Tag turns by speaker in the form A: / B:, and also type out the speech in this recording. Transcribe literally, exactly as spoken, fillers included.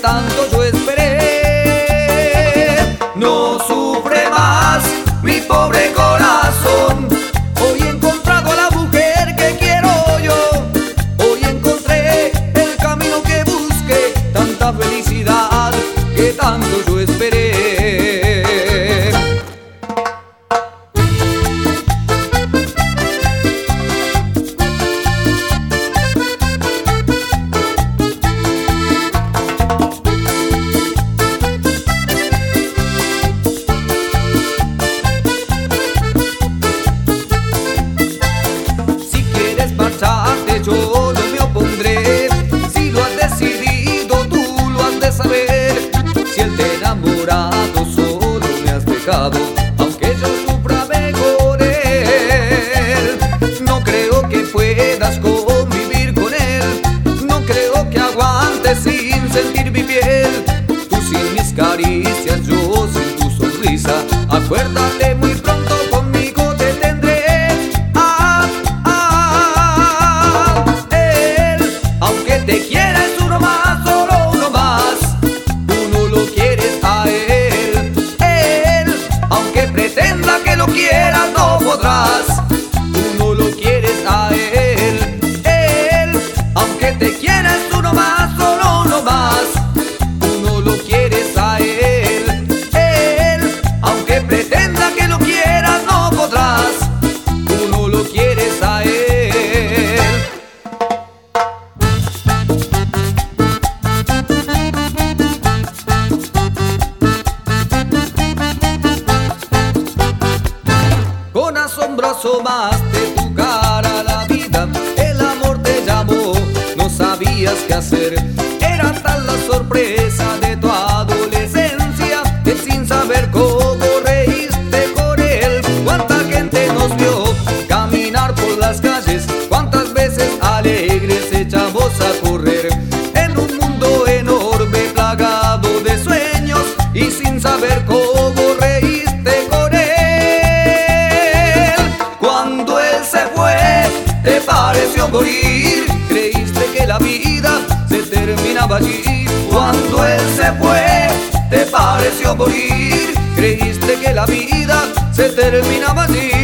A: tanto yo esperé. No sufre más mi pobre corazón. Hoy he encontrado a la mujer que quiero yo. Hoy encontré el camino que busqué. Tanta felicidad que tanto yo esperé. Yo no me opondré. Si lo has decidido, tú lo has de saber. Si el te enamorado solo me has dejado, aunque yo sufra mejor él. No creo que puedas convivir con él. No creo que aguantes sin sentir mi piel. Tú sin mis caricias, yo sin tu sonrisa. Acuérdate, muy pronto conmigo te tendré. Te quieres uno más, solo uno más. Tú no lo quieres a él. Él, aunque pretenda que lo quieras, no podrás. Tú no lo quieres a él. Él, aunque te quieres uno más, solo uno más. Tú no lo quieres a él. Él, aunque pretenda que lo quieras, no podrás. Tú no lo quieres a él. Con asombro asomaste tu cara a la vida. El amor te llamó, no sabías qué hacer. Era tal la sorpresa de tu adolescencia que sin saber cómo reíste con él. Cuánta gente nos vio caminar por las calles, cuántas veces alegres echamos a correr. En un mundo enorme plagado de sueños y sin saber cómo reíste con él. Te pareció morir, creíste que la vida se terminaba allí. Cuando él se fue, te pareció morir, creíste que la vida se terminaba allí.